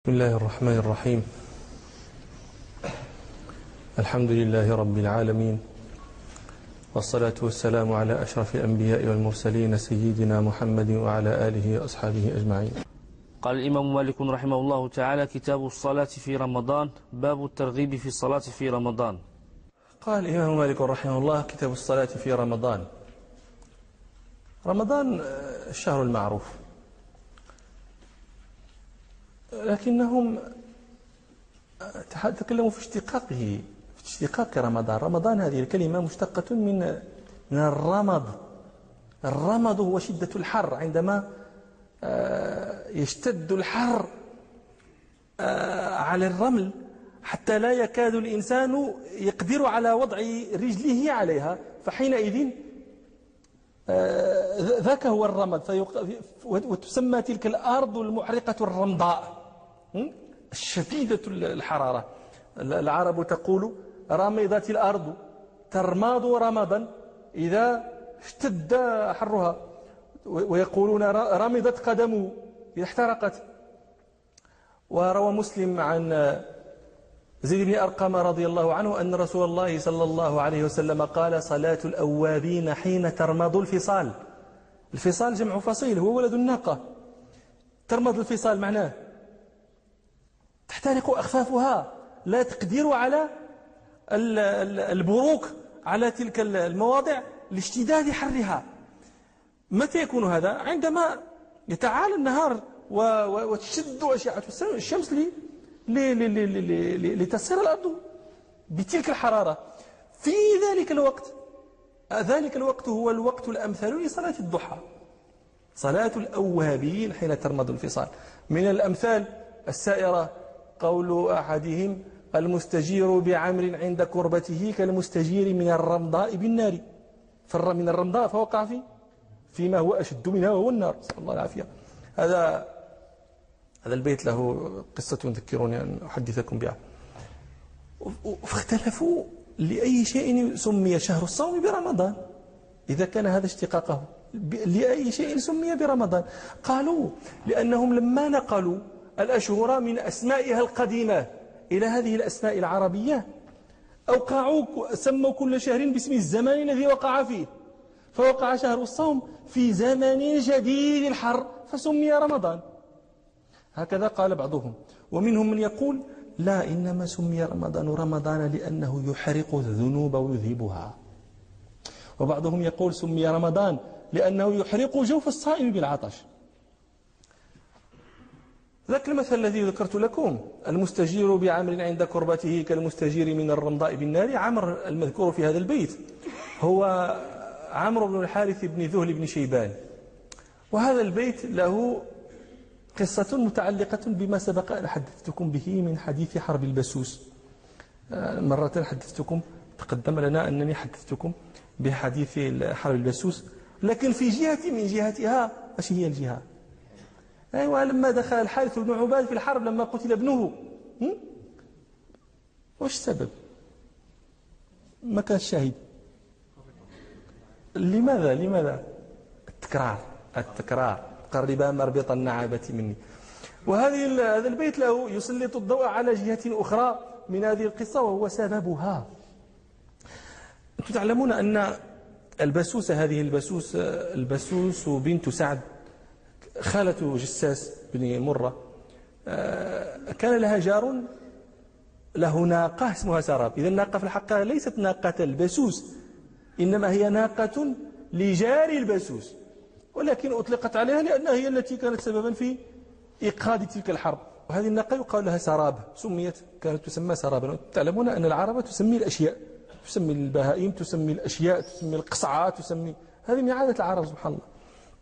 بسم الله الرحمن الرحيم. الحمد لله رب العالمين، والصلاة والسلام على أشرف الأنبياء والمرسلين سيدنا محمد وعلى آله وأصحابه أجمعين. قال الإمام مالك رحمه الله تعالى: كتاب الصلاة في رمضان، باب الترغيب في الصلاة في رمضان. قال الإمام مالك رحمه الله: كتاب الصلاة في رمضان. رمضان الشهر المعروف، لكنهم تكلموا في اشتقاق رمضان. رمضان هذه الكلمة مشتقة من الرمض. الرمض هو شدة الحر، عندما يشتد الحر على الرمل حتى لا يكاد الإنسان يقدر على وضع رجله عليها، فحينئذ ذاك هو الرمض. وتسمى تلك الأرض المحرقة الرمضاء الشديدة الحرارة. العرب تقول: رمضت الأرض ترمض رمضا إذا اشتد حرها، ويقولون رمضت قدمه إذا احترقت. وروى مسلم عن زيد بن أرقم رضي الله عنه أن رسول الله صلى الله عليه وسلم قال: صلاة الأوابين حين ترمض الفصال. الفصال جمع فصيل، هو ولد الناقة. ترمض الفصال معناه تحترق أخفافها، لا تقدر على البروك على تلك المواضع لاشتداد حرها. متى يكون هذا؟ عندما يتعالى النهار وتشد أشعة الشمس لتصير الأرض بتلك الحرارة. في ذلك الوقت هو الوقت الأمثل لصلاة الضحى، صلاة الأوابين حين ترمض الفصال. من الأمثال السائرة قول أحدهم: المستجير بعمر عند كربته كالمستجير من الرمضاء بالنار. فر من الرمضاء فوقع فيما هو أشد منها وهو النار، نسأل الله العافية. هذا البيت له قصة يذكرني أن أحدثكم بها. فاختلفوا لأي شيء سمي شهر الصوم برمضان إذا كان هذا اشتقاقه، لأي شيء سمي برمضان؟ قالوا: لأنهم لما نقلوا الأشهر من أسمائها القديمة إلى هذه الأسماء العربية سموا كل شهر باسم الزمان الذي وقع فيه، فوقع شهر الصوم في زمن شديد الحر فسمي رمضان. هكذا قال بعضهم. ومنهم من يقول: لا، إنما سمي رمضان لأنه يحرق الذنوب ويذهبها. وبعضهم يقول: سمي رمضان لأنه يحرق جوف الصائم بالعطش. ذاك المثل الذي ذكرت لكم: المستجير بعمر عند كربته كالمستجير من الرمضاء بالنار. عمر المذكور في هذا البيت هو عمرو بن الحارث بن ذهل بن شيبان. وهذا البيت له قصة متعلقة بما سبق أن حدثتكم به من حديث حرب البسوس. مرة تقدم لنا أنني حدثتكم بحديث حرب البسوس، لكن في جهة من جهتها. ايش هي الجهة؟ أيوة، لما دخل الحارث بن عباد في الحرب لما قتل ابنه، وش السبب؟ ما كان الشاهد. لماذا؟ التكرار قرب مربط النعابة مني. هذا البيت له يسلط الضوء على جهة أخرى من هذه القصة، وهو سببها. أنتم تعلمون أن البسوس، هذه البسوس بنت سعد خالة جساس بن مرة، كان لها جار له ناقة اسمها سراب. إذا الناقة في الحقيقة ليست ناقة البسوس، إنما هي ناقة لجار البسوس، ولكن أطلقت عليها لأنها هي التي كانت سببا في إيقاد تلك الحرب. وهذه الناقة يقال لها سراب، كانت تسمى سرابا. تعلمون أن العرب تسمي الأشياء، تسمي البهائم، تسمي الأشياء، تسمي القصعات، هذه من عادة العرب سبحان الله.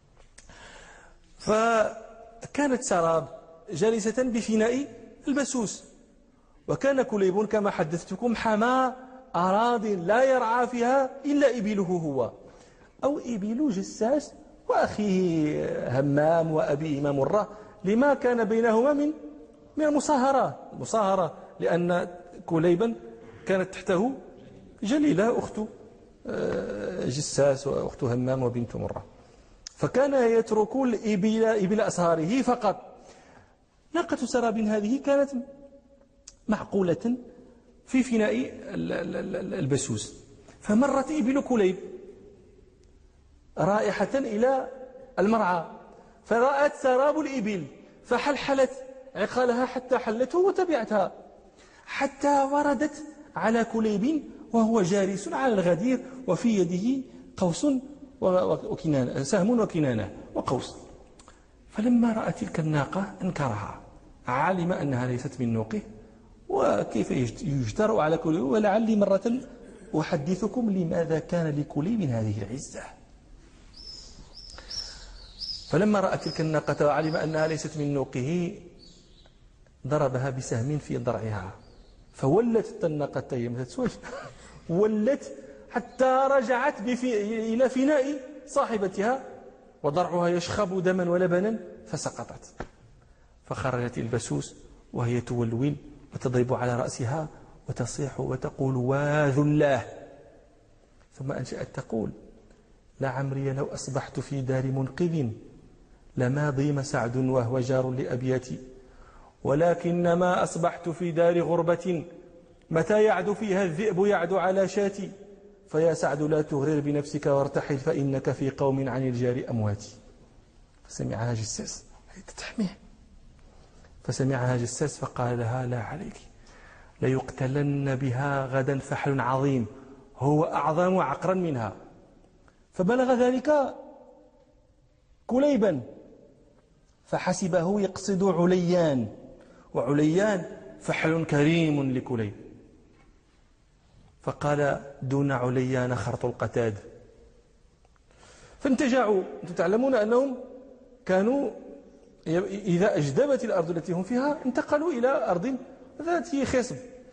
فكانت سراب جالسة بفناء البسوس، وكان كليب كما حدثتكم حمى أراض لا يرعى فيها إلا إبله هو، أو إبل جساس وأخيه همام وأبيهما مرة، لما كان بينهما من المصاهرة، لأن كليبا كانت تحته جليلة أخت جساس وأخت همام وبنت مرة، فكان يترك الإبل أسهاره فقط. ناقة سراب هذه كانت معقولة في فناء البسوس، فمرت إبل كليب رائحة إلى المرعى، فرأت سراب الإبل فحلحلت عقالها حتى حلته وتبعتها، حتى وردت على كليب وهو جالس على الغدير وفي يده قوس وكنانة، سهم وكنانة وقوس. فلما رأى تلك الناقة أنكرها، علم أنها ليست من نوقه، وكيف يجترأ على كليب، ولعلي مرة أحدثكم لماذا كان لكليب هذه العزة. فلما رأى تلك الناقة وعلم أنها ليست من نوقه ضربها بسهم في ضرعها، فولت الناقة ولت حتى رجعت إلى فناء صاحبتها وضرعها يشخب دما ولبنا فسقطت. فخرجت البسوس وهي تولول وتضرب على رأسها وتصيح وتقول واذ الله، ثم أنشأت تقول لعمري لو أصبحت في دار منقذ لما ضيم سعد وهو جار لأبياتي، ولكنما أصبحت في دار غربة متى يعد فيها الذئب يعد على شاتي، فيا سعد لا تغرر بنفسك وارتحل فإنك في قوم عن الجار أمواتي. فسمعها جساس، تتحميه، فسمعها جساس فقال لها لا عليك، ليقتلن بها غدا فحل عظيم هو أعظم عقرا منها. فبلغ ذلك كليبا فحسبه يقصد عليان، وعليان فحل كريم لكليب، فقال دون عليان خرط القتاد. فانتجعوا. أنتم تعلمون أنهم كانوا إذا أجدبت الأرض التي هم فيها انتقلوا إلى أرض ذات خصب،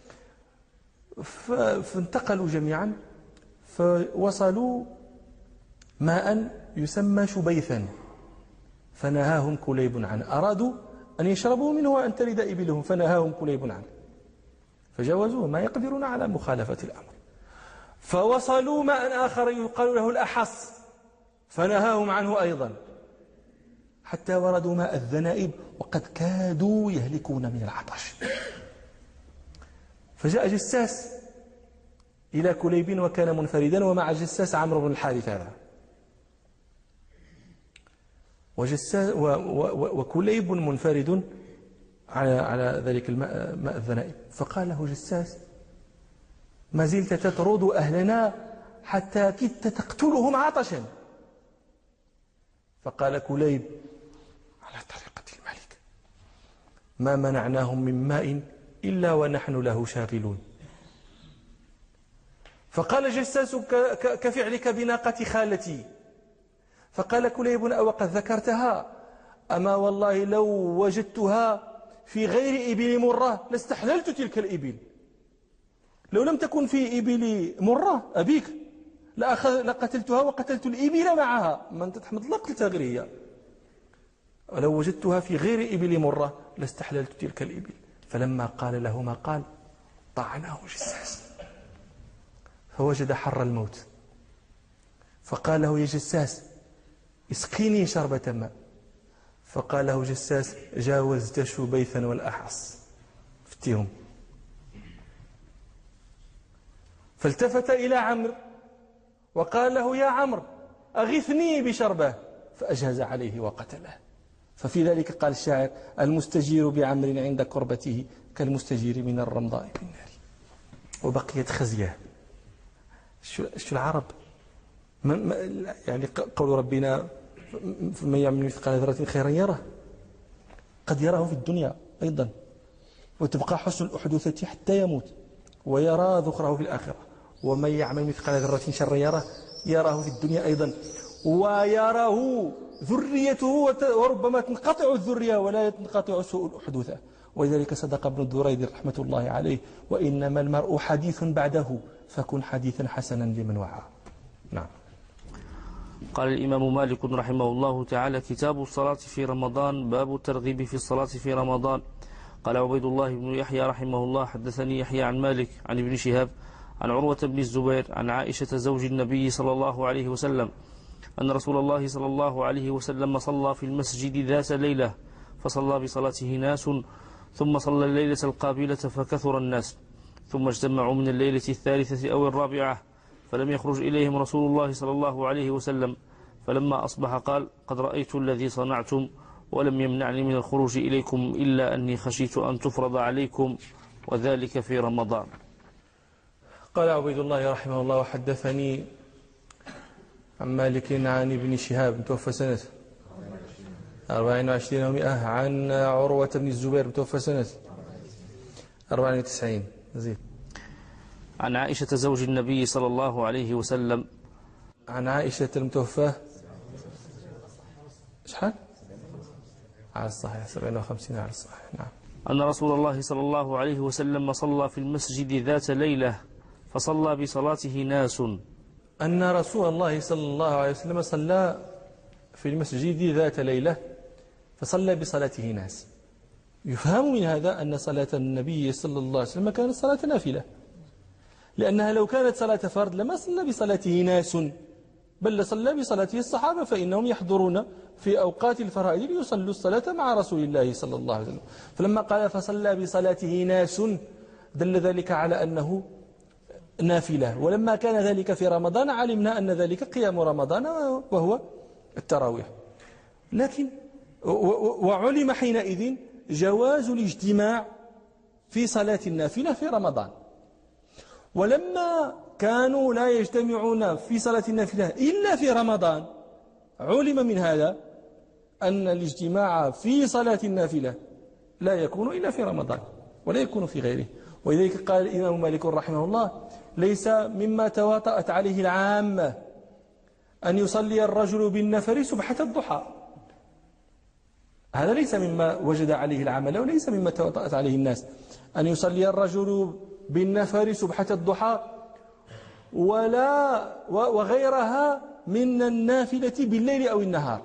فانتقلوا جميعا فوصلوا ماء يسمى شبيثا، فنهاهم كليب عنه، أرادوا أن يشربوا منه وأن تلد إبلهم، فنهاهم كليب عنه، فجاوزوه ما يقدرون على مخالفة الأمر. فوصلوا ماء آخر يقال له الأحص، فنهاهم عنه أيضا، حتى وردوا ماء الذنائب وقد كادوا يهلكون من العطش. فجاء جساس إلى كليب وكان منفردا، ومع جساس عمرو بن الحارث هذا، وكليب منفرد على ذلك الماء ماء الذنائب. فقال له جساس ما زلت تطرد أهلنا حتى كدت تقتلهم عطشا. فقال كليب على طريقة الملك ما منعناهم من ماء إلا ونحن له شاغلون. فقال جساس كفعلك بناقة خالتي. فقال كليب أو قد ذكرتها؟ أما والله لو وجدتها في غير إبل مرة لاستحللت تلك الإبل، لو لم تكن في إبل مرة أبيك لقتلتها وقتلت الإبل معها، ما أنت تحمد الله قتلتها غير هي، ولو وجدتها في غير إبل مرة لاستحللت تلك الإبل. فلما قال له ما قال طعنه جساس فوجد حر الموت، فقال له يا جساس اسقيني شربة ماء. فقال له جساس جاوزت شبيثا والأحص، فتيهم. فالتفت إلى عمرو وقال له يا عمرو أغثني بشربة، فأجهز عليه وقتله. ففي ذلك قال الشاعر المستجير بعمر عند كربته كالمستجير من الرمضاء بالنار. وبقيت خزيه. شو العرب يعني قول ربنا من يعمل مثقال ذرة خيرا يره، قد يراه في الدنيا أيضا، وتبقى حسن الأحدوثة حتى يموت ويرى ذخره في الآخرة. ومن يعمل مثقال ذرة شرا يراه في الدنيا أيضا ويراه ذريته، وربما تنقطع الذرية ولا تنقطع سوء الأحدوثة. ولذلك صدق ابن الدريد رحمة الله عليه وإنما المرء حديث بعده فكن حديثا حسنا لمن وعى. نعم. قال الإمام مالك رحمه الله تعالى كتاب الصلاة في رمضان باب الترغيب في الصلاة في رمضان. قال عبيد الله بن يحيى رحمه الله حدثني يحيى عن مالك عن ابن شهاب عن عروة بن الزبير عن عائشة زوج النبي صلى الله عليه وسلم أن رسول الله صلى الله عليه وسلم صلى في المسجد ذات ليلة فصلى بصلاته ناس ثم صلى الليلة القابلة فكثر الناس ثم اجتمعوا من الليلة الثالثة أو الرابعة فلم يخرج إليهم رسول الله صلى الله عليه وسلم فلما أصبح قال قد رأيت الذي صنعتم ولم يمنعني من الخروج إليكم إلا أني خشيت أن تفرض عليكم وذلك في رمضان. قال عبيد الله رحمه الله وحدثني عن مالك عن ابن شهاب توفى سنة 24 و100 عن عروة بن الزبير توفى سنة 94 زيد. عن عائشة زوج النبي صلى الله عليه وسلم عن عائشة المتوفاة شحال؟ على الصحيح 57 على الصحيح. نعم. أن رسول الله صلى الله عليه وسلم صلى في المسجد ذات ليلة فصلى بصلاته ناس. أن رسول الله صلى الله عليه وسلم صلى في المسجد ذات ليلة فصلى بصلاته ناس. يفهم من هذا أن صلاة النبي صلى الله عليه وسلم كانت صلاة نافلة، لأنها لو كانت صلاة فرض لما صلى بصلاته ناس، بل صلى بصلاته الصحابة فإنهم يحضرون في أوقات الفرائض ليصلوا الصلاة مع رسول الله صلى الله عليه وسلم. فلما قال فصلى بصلاته ناس دل ذلك على أنه نافلة، ولما كان ذلك في رمضان علمنا أن ذلك قيام رمضان وهو التراويح. لكن وعلم حينئذ جواز الاجتماع في صلاة النافلة في رمضان. ولما كانوا لا يجتمعون في صلاة النافلة إلا في رمضان علم من هذا أن الاجتماع في صلاة النافلة لا يكون إلا في رمضان ولا يكون في غيره. ولذلك قال الإمام مالك رحمه الله ليس مما تواطأت عليه العامة أن يصلي الرجل بالنفر سبحة الضحى. هذا ليس مما وجد عليه العامة وليس مما تواطأت عليه الناس أن يصلي الرجل بالنفر سبحة الضحى وغيرها من النافلة بالليل أو النهار،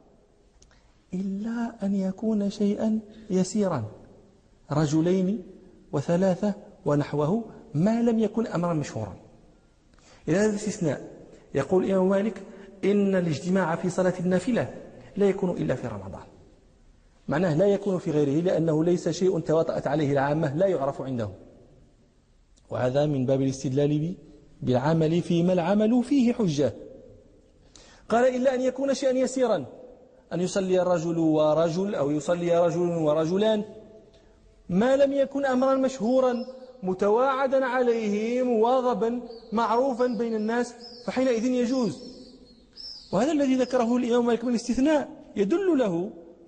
إلا أن يكون شيئا يسيرا، رجلين وثلاثة ونحوه، ما لم يكن أمرا مشهورا. إلى هذا الاستثناء يقول الإمام مالك إن الاجتماع في صلاة النافلة لا يكون إلا في رمضان. معناه لا يكون في غيره لأنه ليس شيء تواطأت عليه العامة لا يعرف عندهم، وهذا من باب الاستدلال بالعمل فيما العمل فيه حجة. قال إلا أن يكون شيئا يسيرا، أن يصلي الرجل ورجل أو يصلي رجل ورجلان، ما لم يكن أمرا مشهورا متواعدا عليه مواظبا معروفا بين الناس فحينئذ يجوز. وهذا الذي ذكره الإمام مالك من الاستثناء يدل له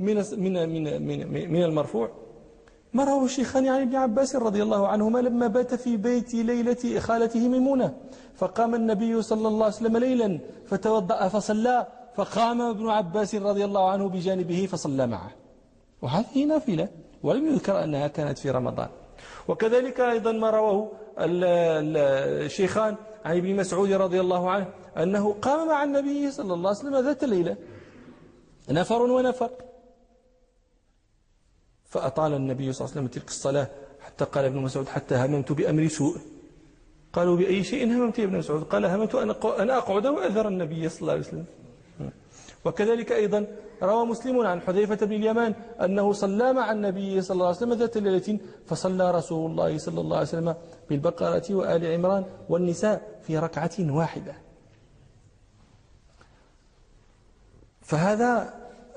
من المرفوع ما رواه الشيخان عن ابن عباس رضي الله عنهما لما بات في بيت ليلة خالته ميمونة، فقام النبي صلى الله عليه وسلم ليلا فتوضأ فصلى، فقام ابن عباس رضي الله عنه بجانبه فصلى معه، وهذه نافلة ولم يذكر أنها كانت في رمضان. وكذلك أيضا ما رواه الشيخان عن ابن مسعود رضي الله عنه أنه قام مع النبي صلى الله عليه وسلم ذات ليلة نفر ونفر، فأطال النبي صلى الله عليه وسلم تلك الصلاة حتى قال ابن مسعود حتى هممت بأمر سوء. قالوا بأي شيء هممت يا ابن مسعود؟ قال هممت أن أقعد وأذر النبي صلى الله عليه وسلم. وكذلك أيضا روى مسلم عن حذيفة بن اليمان أنه صلى مع النبي صلى الله عليه وسلم ذات ليلة فصلى رسول الله صلى الله عليه وسلم بالبقرة وآل عمران والنساء في ركعة واحدة. فهذا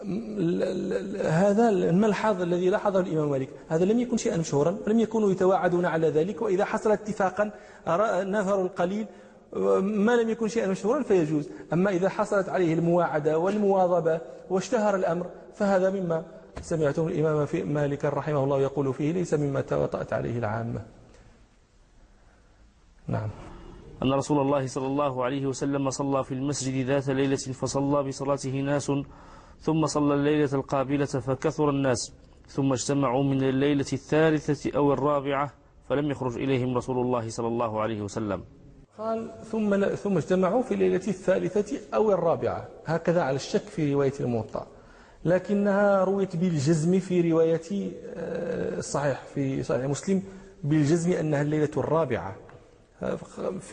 الملحظ الذي لاحظه الإمام مالك، هذا لم يكن شيئا مشهورا ولم يكونوا يتواعدون على ذلك، وإذا حصل اتفاقا نفر القليل ما لم يكن شيئا مشهورا فيجوز. أما إذا حصلت عليه المواعدة والمواظبة واشتهر الأمر فهذا مما سمعتم الإمام مالك رحمه الله يقول فيه ليس مما تواطأت عليه العامة. نعم. أن رسول الله صلى الله عليه وسلم صلى في المسجد ذات ليلة فصلى بصلاته ناس ثم صلى الليلة القابلة فكثر الناس ثم اجتمعوا من الليلة الثالثة أو الرابعة فلم يخرج إليهم رسول الله صلى الله عليه وسلم. قال ثم اجتمعوا في الليلة الثالثة أو الرابعة، هكذا على الشك في رواية الموطأ، لكنها رويت بالجزم في رواية الصحيح في صحيح مسلم بالجزم أنها الليلة الرابعة.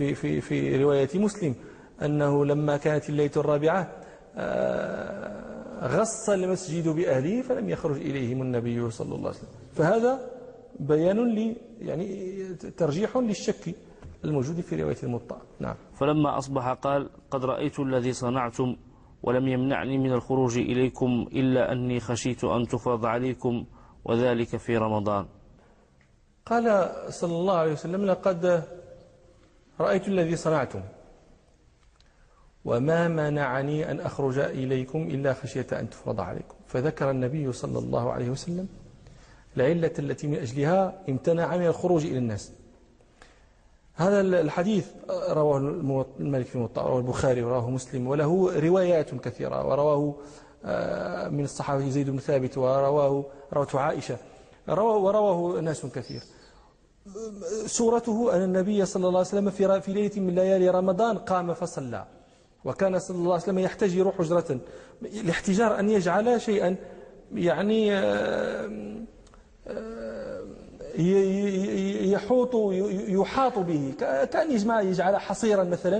في رواية مسلم أنه لما كانت الليلة الرابعة غص المسجد بأهله فلم يخرج إليهم النبي صلى الله عليه وسلم. فهذا بيان يعني ترجيح للشك الموجود في رواية الموطأ. نعم. فلما أصبح قال قد رأيت الذي صنعتم ولم يمنعني من الخروج إليكم إلا أني خشيت أن تفرض عليكم وذلك في رمضان. قال صلى الله عليه وسلم لقد رأيت الذي صنعتم وما منعني أن أخرج إليكم إلا خشية أن تفرض عليكم. فذكر النبي صلى الله عليه وسلم العلة التي من أجلها امتنع من الخروج إلى الناس. هذا الحديث رواه المالك في الموطأ، رواه البخاري ورواه مسلم، وله روايات كثيرة، ورواه من الصحابة زيد بن ثابت، روته عائشة، ورواه ناس كثير. سورته أن النبي صلى الله عليه وسلم في ليلة من ليالي رمضان قام فصلى، وكان صلى الله عليه وسلم يحتجر حجرة. الاحتجار أن يجعل شيئا يعني يحاط به، كأن يجعل حصيرا مثلا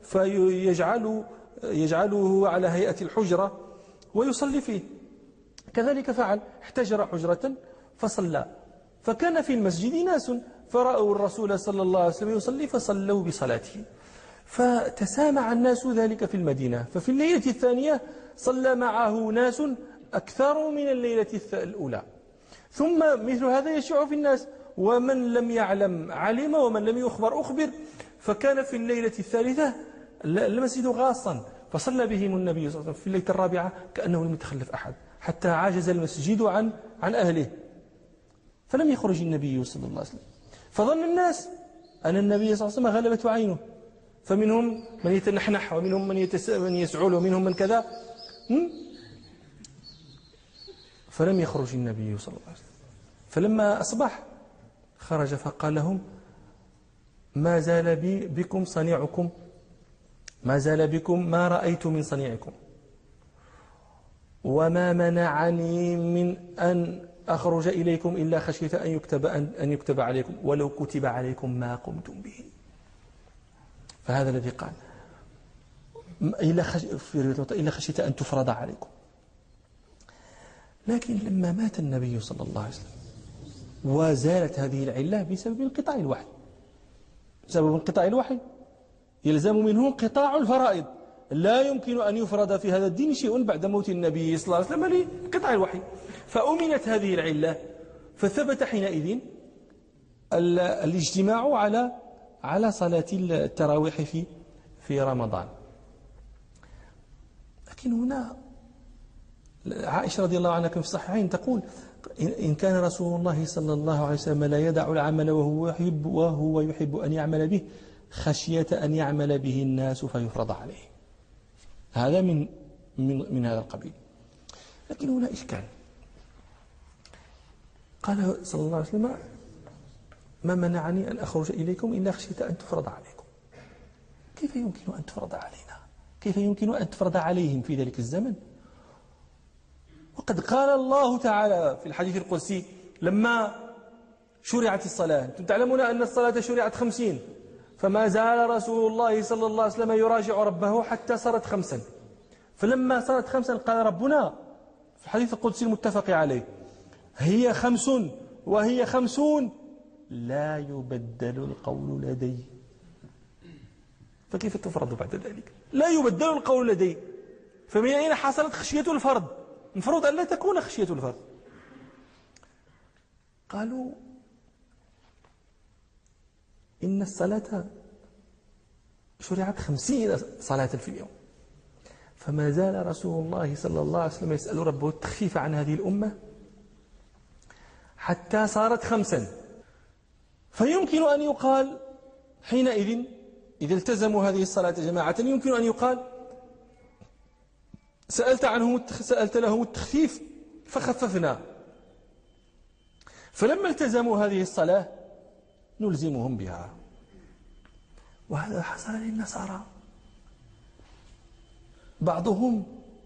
فيجعله على هيئة الحجرة ويصلي فيه. كذلك فعل، احتجر حجرة فصلى. فكان في المسجد ناس فرأوا الرسول صلى الله عليه وسلم يصلي فصلوا بصلاته، فتسامع الناس ذلك في المدينة. ففي الليلة الثانية صلى معه ناس أكثر من الليلة الأولى. ثم مثل هذا يشع في الناس، ومن لم يعلم علم ومن لم يخبر أخبر. فكان في الليلة الثالثة المسجد غاصا، فصلى بهم النبي صلى الله عليه وسلم في الليلة الرابعة كأنه لم يتخلف أحد، حتى عجز المسجد عن أهله، فلم يخرج النبي صلى الله عليه وسلم. فظن الناس أن النبي صلى الله عليه وسلم غلبته عينه، فمنهم من يتنحنح ومنهم من يسعل ومنهم من كذا، فلم يخرج النبي صلى الله عليه وسلم. فلما أصبح خرج فقال لهم ما زال بكم صنيعكم، ما زال بكم ما رأيت من صنيعكم، وما منعني من أن أخرج إليكم إلا خشية أن يكتب عليكم، ولو كتب عليكم ما قمتم به. فهذا الذي قال إلا خشية أن تفرض عليكم. لكن لما مات النبي صلى الله عليه وسلم وزالت هذه العلة بسبب انقطاع الوحي، بسبب انقطاع الوحي يلزم منه انقطاع الفرائض. لا يمكن أن يفرض في هذا الدين شيء بعد موت النبي صلى الله عليه وسلم لانقطاع الوحي. فأمنت هذه العلة، فثبت حينئذ الاجتماع على صلاة التراويح في رمضان. لكن هنا عائشة رضي الله عنها في الصحيحين تقول إن كان رسول الله صلى الله عليه وسلم لا يدع العمل وهو يحب أن يعمل به خشية أن يعمل به الناس فيفرض عليه. هذا من هذا القبيل. لكن هنا إشكال. قال صلى الله عليه وسلم ما منعني أن أخرج إليكم إلا خشية أن تفرض عليكم. كيف يمكن أن تفرض علينا؟ كيف يمكن أن تفرض عليهم في ذلك الزمن؟ وقد قال الله تعالى في الحديث القدسي لما شرعت الصلاة، أنتم تعلمون أن الصلاة شرعت 50، فما زال رسول الله صلى الله عليه وسلم يراجع ربه حتى صارت 5. فلما صارت 5 قال ربنا في الحديث القدسي المتفق عليه هي 5 وهي 50 لا يبدل القول لدي. فكيف تفرض بعد ذلك؟ لا يبدل القول لدي. فمن أين حصلت خشية الفرض؟ المفروض أن لا تكون خشية الفرض. قالوا إن الصلاة شرعت 50 صلاة في اليوم، فما زال رسول الله صلى الله عليه وسلم يسأل ربه التخفيف عن هذه الأمة حتى صارت 5. فيمكن أن يقال حينئذ إذا التزموا هذه الصلاة جماعة يمكن أن يقال سألت لهم التخفيف فخففنا، فلما التزموا هذه الصلاة نلزمهم بها. وهذا حصل للنصارى. بعضهم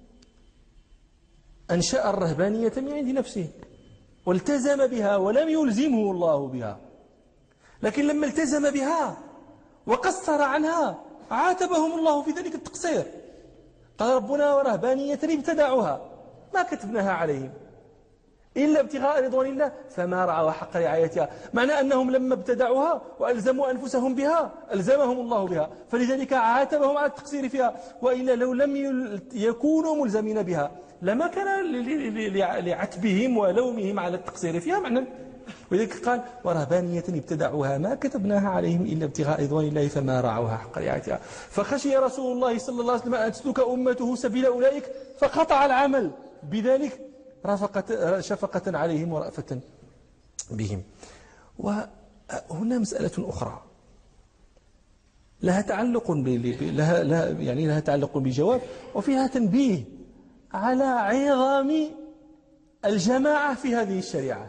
أنشأ الرهبانية من عند نفسه والتزم بها ولم يلزمه الله بها، لكن لما التزم بها وقصر عنها عاتبهم الله في ذلك التقصير. قال ربنا ورهبانية ابتدعوها ما كتبناها عليهم إلا ابتغاء رضوان الله فما رعوا حق رعايتها. معنى أنهم لما ابتدعوها وألزموا أنفسهم بها ألزمهم الله بها، فلذلك عاتبهم على التقصير فيها، وإلا لو لم يكونوا ملزمين بها لما كان لعتبهم ولومهم على التقصير فيها معنى. ولذلك قال ورهبانية ابتدعوها ما كتبناها عليهم إلا ابتغاء رضوان الله فما رعوها حق رعايتها. فخشي رسول الله صلى الله عليه وسلم أن تسلك أمته سبيل أولئك فقطع العمل بذلك شفقة عليهم ورأفة بهم. وهنا مسألة أخرى لها تعلق لها تعلق بجواب، وفيها تنبيه على عظام الجماعة في هذه الشريعة.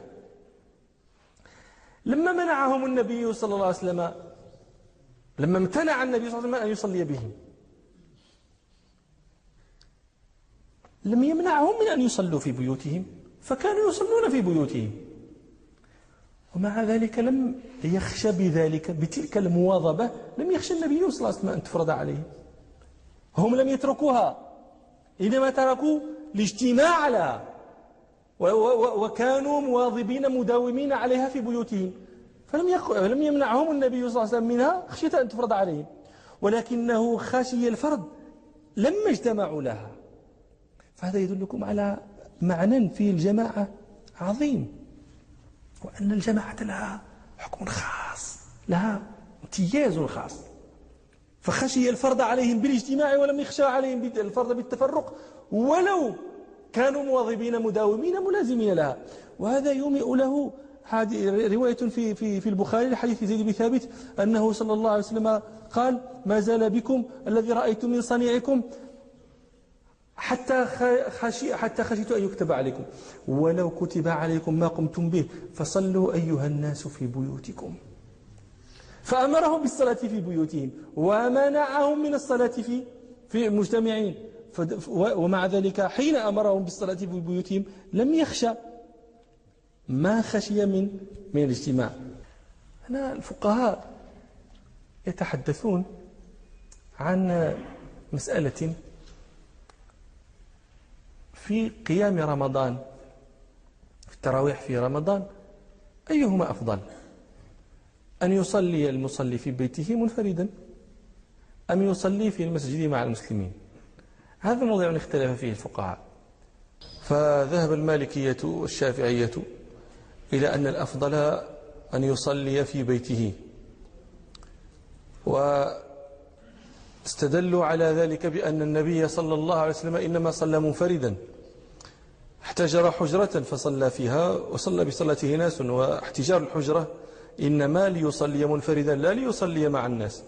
لما منعهم النبي صلى الله عليه وسلم، لما امتنع النبي صلى الله عليه وسلم أن يصلي بهم، لم يمنعهم من أن يصلوا في بيوتهم، فكانوا يصلون في بيوتهم، ومع ذلك لم يخشى بذلك بتلك المواظبة، لم يخشى النبي صلى الله عليه وسلم أن تفرض عليهم. هم لم يتركوها، إنما تركوا الاجتماع عليها، وكانوا مواظبين مداومين عليها في بيوتهم، فلم يمنعهم النبي صلى الله عليه وسلم منها خشية أن تفرض عليهم، ولكنه خشي الفرض لما اجتمعوا لها. فهذا يدلكم على معنى في الجماعة عظيم، وأن الجماعة لها حكم خاص، لها امتياز خاص. فخشي الفرض عليهم بالاجتماع ولم يخشى عليهم الفرض بالتفرق، ولو كانوا مواظبين مداومين ملازمين لها. وهذا يومئ له رواية في البخاري لحديث زيد بن ثابت أنه صلى الله عليه وسلم قال ما زال بكم الذي رأيت من صنيعكم حتى خشيت أن يكتب عليكم، ولو كتب عليكم ما قمتم به فصلوا أيها الناس في بيوتكم. فأمرهم بالصلاة في بيوتهم ومنعهم من الصلاة في مجتمعين، ومع ذلك حين أمرهم بالصلاة في بيوتهم لم يخشى ما خشي من الاجتماع. هنا الفقهاء يتحدثون عن مسألة في قيام رمضان، في التراويح في رمضان، أيهما أفضل؟ أن يصلي المصلي في بيته منفردا أم يصلي في المسجد مع المسلمين؟ هذا موضوع اختلف فيه الفقهاء. فذهب المالكية والشافعية إلى أن الأفضل أن يصلي في بيته، واستدلوا على ذلك بأن النبي صلى الله عليه وسلم إنما صلى منفردا، احتجر حجرة فصلى فيها وصلى بصلاته ناس، واحتجار الحجرة إنما ليصلي منفردا لا ليصلي مع الناس.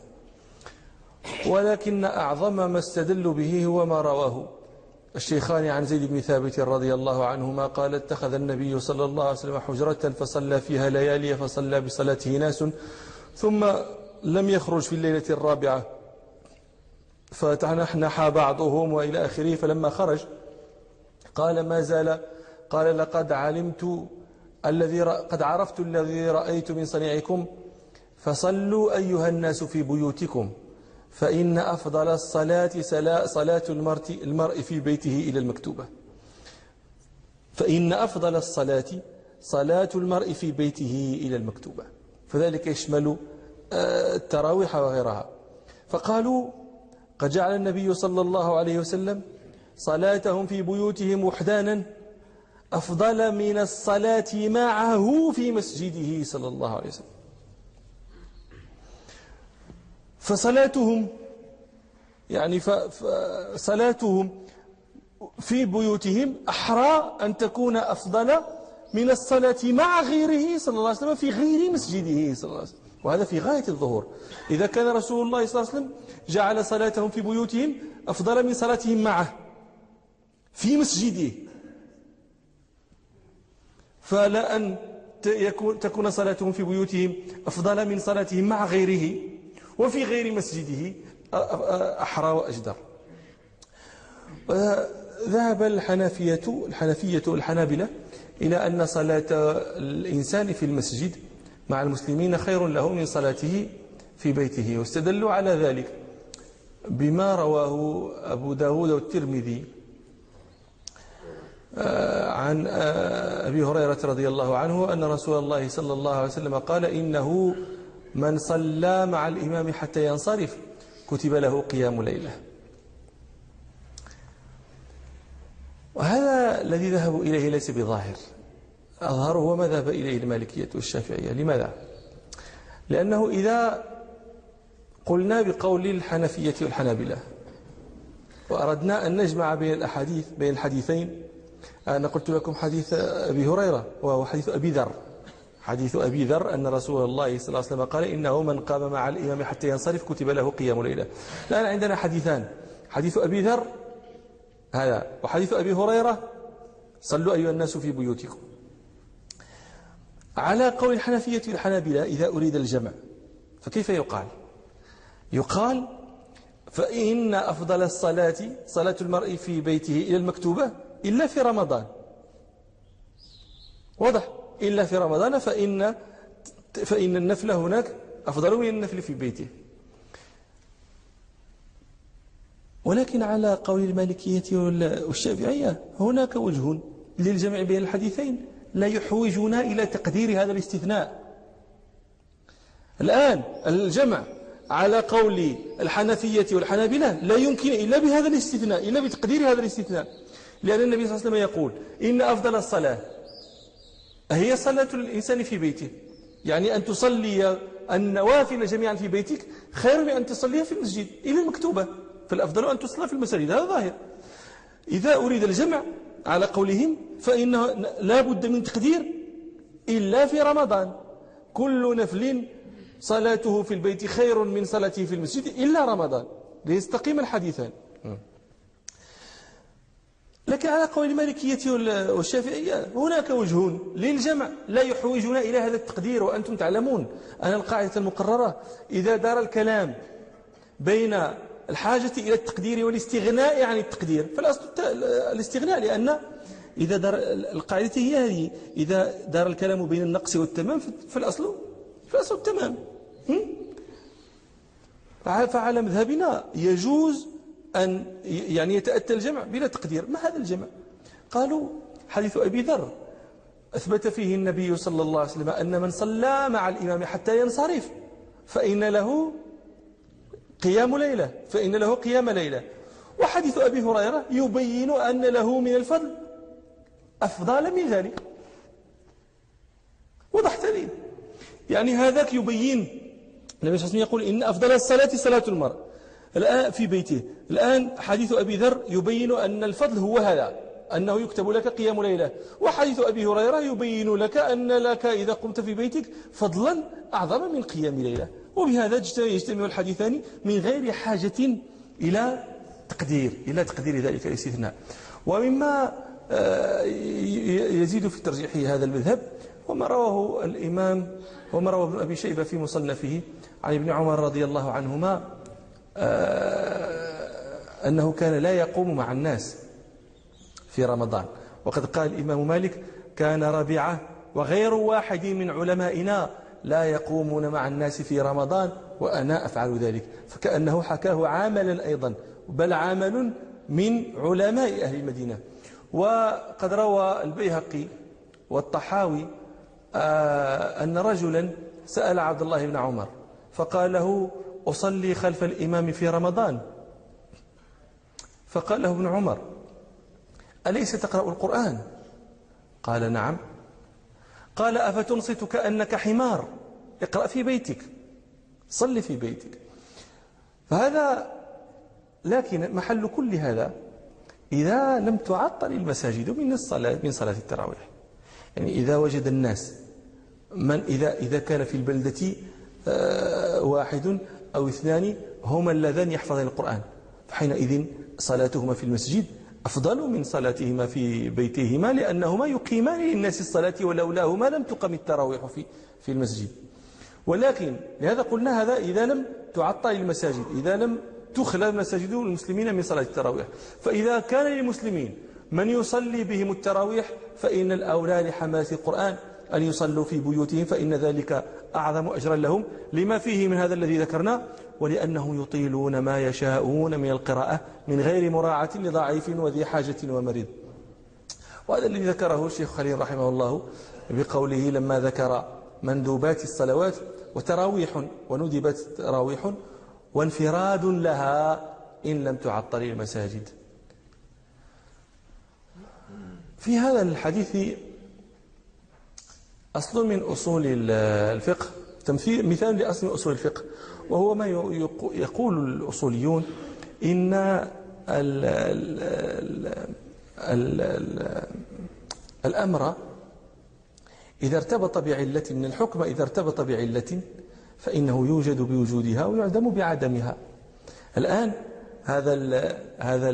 ولكن أعظم ما استدلوا به هو ما رواه الشيخان عن زيد بن ثابت رضي الله عنهما قال اتخذ النبي صلى الله عليه وسلم حجرة فصلى فيها ليالي فصلى بصلاته ناس ثم لم يخرج في الليلة الرابعة فتنحنح بعضهم وإلى آخره. فلما خرج قال ما زال، قال لقد علمت قد عرفت الذي رأيت من صنيعكم فصلوا أيها الناس في بيوتكم فإن أفضل الصلاة صلاة المرء في بيته إلى المكتوبة. فإن أفضل الصلاة صلاة المرء في بيته إلى المكتوبة، فذلك يشمل التراويح وغيرها. فقالوا قد جعل النبي صلى الله عليه وسلم صلاتهم في بيوتهم وحدانا أفضل من الصلاة معه في مسجده صلى الله عليه وسلم. فصلاتهم يعني فصلاتهم في بيوتهم أحرى أن تكون أفضل من الصلاة مع غيره صلى الله عليه وسلم في غير مسجده صلى الله عليه وسلم، وهذا في غاية الظهور. إذا كان رسول الله صلى الله عليه وسلم جعل صلاتهم في بيوتهم أفضل من صلاتهم معه في مسجده، فلا أن تكون صلاتهم في بيوتهم أفضل من صلاتهم مع غيره وفي غير مسجده أحرى وأجدر. ذهب الحنفية والحنابلة إلى أن صلاة الإنسان في المسجد مع المسلمين خير له من صلاته في بيته، واستدلوا على ذلك بما رواه أبو داود والترمذي عن أبي هريرة رضي الله عنه أن رسول الله صلى الله عليه وسلم قال إنه من صلى مع الإمام حتى ينصرف كتب له قيام ليلة. وهذا الذي ذهبوا إليه ليس بظاهر، أظهر هو ما ذهب إليه المالكية والشافعية. لماذا؟ لأنه إذا قلنا بقول الحنفية والحنابلة وأردنا أن نجمع بين الحديثين، أنا قلت لكم حديث أبي هريرة وهو حديث أبي ذر، حديث أبي ذر أن رسول الله صلى الله عليه وسلم قال إنه من قام مع الإمام حتى ينصرف كتب له قيام ليلة. الآن عندنا حديثان، حديث أبي ذر هذا وحديث أبي هريرة صلوا أيها الناس في بيوتكم. على قول الحنفية والحنابلة إذا أريد الجمع فكيف يقال؟ يقال فإن أفضل الصلاة صلاة المرء في بيته إلى المكتوبة إلا في رمضان، واضح، إلا في رمضان فإن النفل هناك أفضل من النفل في بيته. ولكن على قول المالكية والشافعية هناك وجه للجمع بين الحديثين لا يحوجنا إلى تقدير هذا الاستثناء. الآن الجمع على قول الحنفية والحنابلة لا يمكن إلا بهذا الاستثناء، إلا بتقدير هذا الاستثناء، لأن النبي صلى الله عليه وسلم يقول إن أفضل الصلاة هي صلاة الإنسان في بيته، يعني أن تصلي النوافل جميعا في بيتك خير من أن تصليها في المسجد إلى المكتوبة، فالأفضل أن تصلى في المساجد، هذا ظاهر. إذا أريد الجمع على قولهم فإنه لا بد من تقدير إلا في رمضان، كل نفل صلاته في البيت خير من صلاته في المسجد إلا رمضان، ليستقيم الحديثان. لكن على قول المالكية والشافعية هناك وجه للجمع لا يحوجنا إلى هذا التقدير. وأنتم تعلمون أن القاعدة المقررة إذا دار الكلام بين الحاجة إلى التقدير والاستغناء عن التقدير فالأصل الاستغناء، لأن إذا دار القاعدة هي هذه، إذا دار الكلام بين النقص والتمام فالأصل التمام. فعلى مذهبنا يجوز أن يعني يتأتى الجمع بلا تقدير. ما هذا الجمع؟ قالوا حديث أبي ذر أثبت فيه النبي صلى الله عليه وسلم أن من صلى مع الإمام حتى ينصرف فإن له قيام ليلة، وحديث أبي هريرة يبين أن له من الفضل أفضل من ذلك. وضحت لي؟ يعني هذاك يبين، النبي صلى الله عليه وسلم يقول إن أفضل الصلاة صلاة المرء الآن في بيته. الآن حديث أبي ذر يبين أن الفضل هو هذا، أنه يكتب لك قيام ليلة، وحديث أبي هريرة يبين لك أن لك إذا قمت في بيتك فضلا أعظم من قيام ليلة. وبهذا يجتمع الحديثان من غير حاجة إلى تقدير ذلك الاستثناء. ومما يزيد في ترجيح هذا المذهب وما رواه ابن أبي شيبة في مصنفه عن ابن عمر رضي الله عنهما أنه كان لا يقوم مع الناس في رمضان. وقد قال الإمام مالك كان ربيعة وغير واحد من علمائنا لا يقومون مع الناس في رمضان وأنا أفعل ذلك، فكأنه حكاه عاملا أيضا، بل عامل من علماء أهل المدينة. وقد روى البيهقي والطحاوي أن رجلا سأل عبد الله بن عمر فقال له أصلي خلف الإمام في رمضان؟ فقال له ابن عمر أليس تقرأ القرآن؟ قال نعم. قال أفتنصت كأنك حمار؟ اقرأ في بيتك، صل في بيتك. فهذا لكن محل كل هذا إذا لم تعطل المساجد من صلاة التراويح، يعني إذا وجد الناس إذا كان في البلدة واحد أو اثنان هما اللذان يحفظان القرآن فحينئذ صلاتهما في المسجد أفضل من صلاتهما في بيتهما، لأنهما يقيمان للناس الصلاة ولولاهما لم تقم التراويح في المسجد. ولكن لهذا قلنا هذا إذا لم تعطل المساجد، إذا لم تخلى مساجد المسلمين من صلاة التراويح. فإذا كان للمسلمين من يصلي بهم التراويح فإن الأولى لحماة القرآن أن يصلوا في بيوتهم، فإن ذلك أعظم أجرا لهم لما فيه من هذا الذي ذكرنا، ولأنهم يطيلون ما يشاءون من القراءة من غير مراعاة لضعيف وذي حاجة ومريض. وهذا الذي ذكره الشيخ خليل رحمه الله بقوله لما ذكر مندوبات الصلوات وتراويح وندبت تراويح وانفراد لها إن لم تعطل المساجد. في هذا الحديث أصل من أصول الفقه، مثال لأصل من أصول الفقه، وهو ما يقول الأصوليون إن الأمر إذا ارتبط بعلة من الحكم، إذا ارتبط بعلة فإنه يوجد بوجودها ويعدم بعدمها. الآن هذا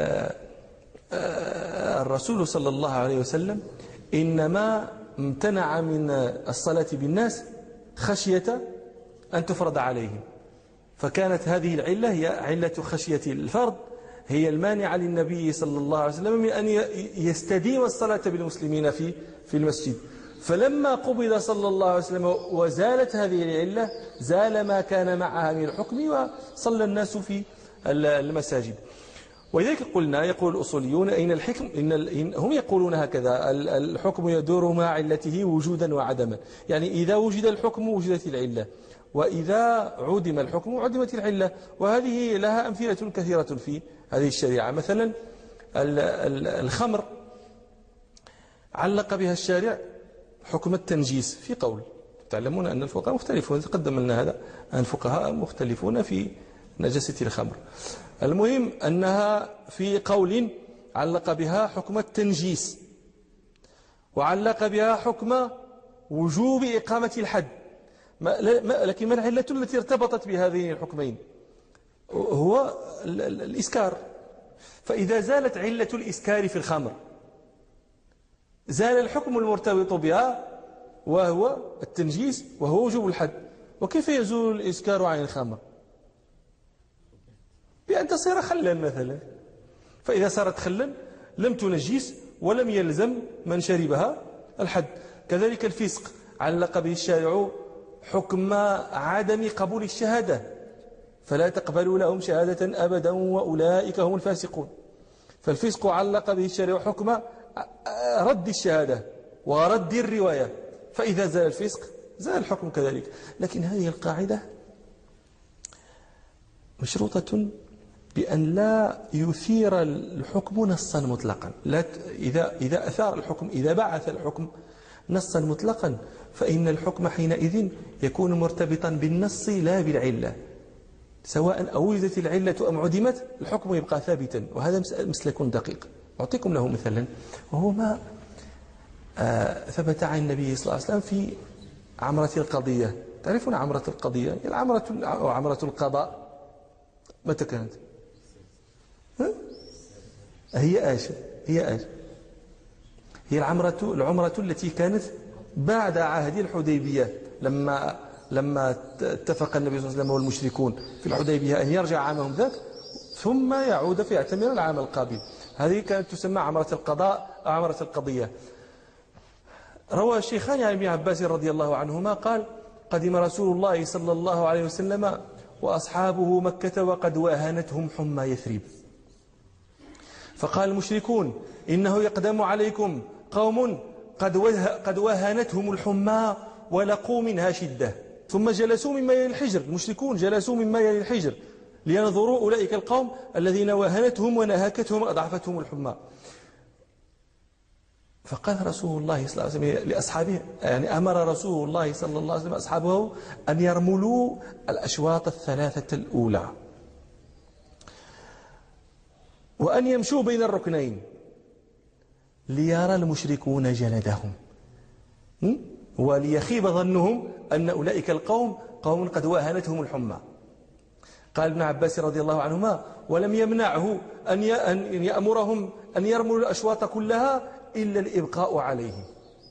الرسول صلى الله عليه وسلم إنما امتنع من الصلاة بالناس خشية أن تفرض عليهم، فكانت هذه العلة هي علة خشية الفرض، هي المانعة للنبي صلى الله عليه وسلم من أن يستديم الصلاة بالمسلمين في المسجد. فلما قبض صلى الله عليه وسلم وزالت هذه العلة زال ما كان معها من الحكم وصلى الناس في المساجد. ولذلك قلنا يقول الأصوليون إن الحكم هم يقولون هكذا: الحكم يدور مع علته وجودا وعدما، يعني إذا وجد الحكم وجدت العلة، وإذا عدم الحكم عدمت العلة. وهذه لها أمثلة كثيرة في هذه الشريعة. مثلا الخمر علق بها الشارع حكم التنجيس في قول. تعلمون أن الفقهاء مختلفون، تقدم لنا هذا، أن الفقهاء مختلفون في نجاسة الخمر. المهم أنها في قول علق بها حكم التنجيس، وعلق بها حكم وجوب إقامة الحد. لكن ما العلة التي ارتبطت بهذين الحكمين؟ هو الإسكار. فإذا زالت علة الإسكار في الخمر زال الحكم المرتبط بها وهو التنجيس وهو وجوب الحد. وكيف يزول الإسكار عن الخمر؟ بأن تصير خلا مثلا. فإذا صارت خلا لم تنجس ولم يلزم من شربها الحد. كذلك الفسق علق به الشارع حكم عدم قبول الشهادة، فلا تقبلوا لهم شهادة أبدا وأولئك هم الفاسقون. فالفسق علق به الشارع حكم رد الشهادة ورد الرواية، فإذا زال الفسق زال الحكم كذلك. لكن هذه القاعدة مشروطة بأن لا يثير الحكم نصا مطلقا. إذا أثار الحكم، إذا بعث الحكم نصا مطلقا، فإن الحكم حينئذ يكون مرتبطا بالنص لا بالعلة، سواء أوجدت العلة أم عدمت الحكم يبقى ثابتا. وهذا مسلك دقيق. أعطيكم له مثلا، وهو ما ثبت عن النبي صلى الله عليه وسلم في عمرة القضية. تعرفون عمرة القضية؟ عمرة القضاء متى كانت؟ هي العمرة التي كانت بعد عهد الحديبية، لما اتفق النبي صلى الله عليه وسلم والمشركون في الحديبية أن يرجع عامهم ذاك ثم يعود فيعتمر العام القابل. هذه كانت تسمى عمرة القضاء أو عمرة القضية. روى الشيخان عن ابن عباس رضي الله عنهما قال: قدم رسول الله صلى الله عليه وسلم وأصحابه مكة وقد واهنتهم حمى يثرب، فقال المشركون: إنه يقدم عليكم قوم قد واهنتهم الحمى ولقوا منها شدة. ثم جلسوا مما يلي الحجر، المشركون جلسوا مما يلي الحجر لينظروا أولئك القوم الذين واهنتهم ونهكتهم وأضعفتهم الحمى. فقال رسول الله صلى الله عليه وسلم لأصحابه، يعني أمر رسول الله صلى الله عليه وسلم أصحابه أن يرملوا الأشواط الثلاثة الأولى وأن يمشوا بين الركنين ليرى المشركون جلدهم وليخيب ظنهم أن أولئك القوم قوم قد واهنتهم الحمى. قال ابن عباس رضي الله عنهما: ولم يمنعه أن يأمرهم أن يرملوا الأشواط كلها إلا الإبقاء عليه.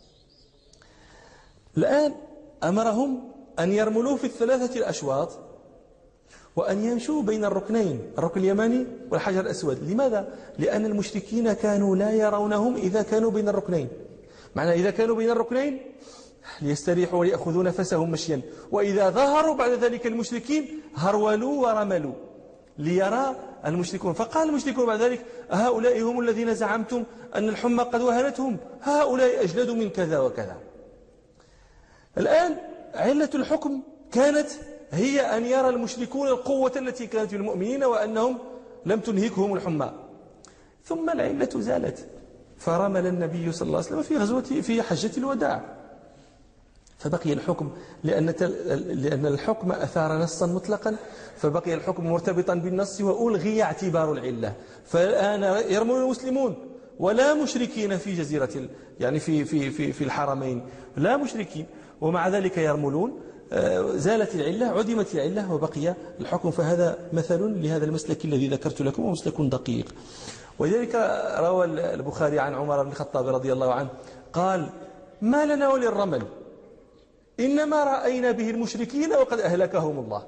الآن أمرهم أن يرملوا في الثلاثة الأشواط وأن يمشوا بين الركنين، الركن اليماني والحجر الأسود. لماذا؟ لأن المشركين كانوا لا يرونهم إذا كانوا بين الركنين. معنى إذا كانوا بين الركنين ليستريحوا وليأخذوا نفسهم مشيا، وإذا ظهروا بعد ذلك المشركين هرولوا ورملوا ليرى المشركون. فقال المشركون بعد ذلك: هؤلاء هم الذين زعمتم أن الحمى قد وهنتهم، هؤلاء أجلد من كذا وكذا. الآن علة الحكم كانت هي أن يرى المشركون القوة التي كانت في المؤمنين وأنهم لم تنهكهم الحمى. ثم العلة زالت، فرمل النبي صلى الله عليه وسلم في حجة الوداع، فبقي الحكم لأن الحكم أثار نصا مطلقا، فبقي الحكم مرتبطا بالنص وألغي اعتبار العلة. فالآن يرمون المسلمون ولا مشركين في جزيرة، يعني في الحرمين لا مشركين، ومع ذلك يرملون. زالت العلة، عدمت العلة، وبقي الحكم. فهذا مثل لهذا المسلك الذي ذكرت لكم، ومسلك دقيق. ولذلك روى البخاري عن عمر بن الخطاب رضي الله عنه قال: ما لنا وللرمل، إنما رأينا به المشركين وقد أهلكهم الله.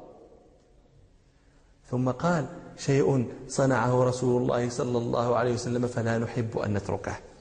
ثم قال: شيء صنعه رسول الله صلى الله عليه وسلم فلا نحب أن نتركه.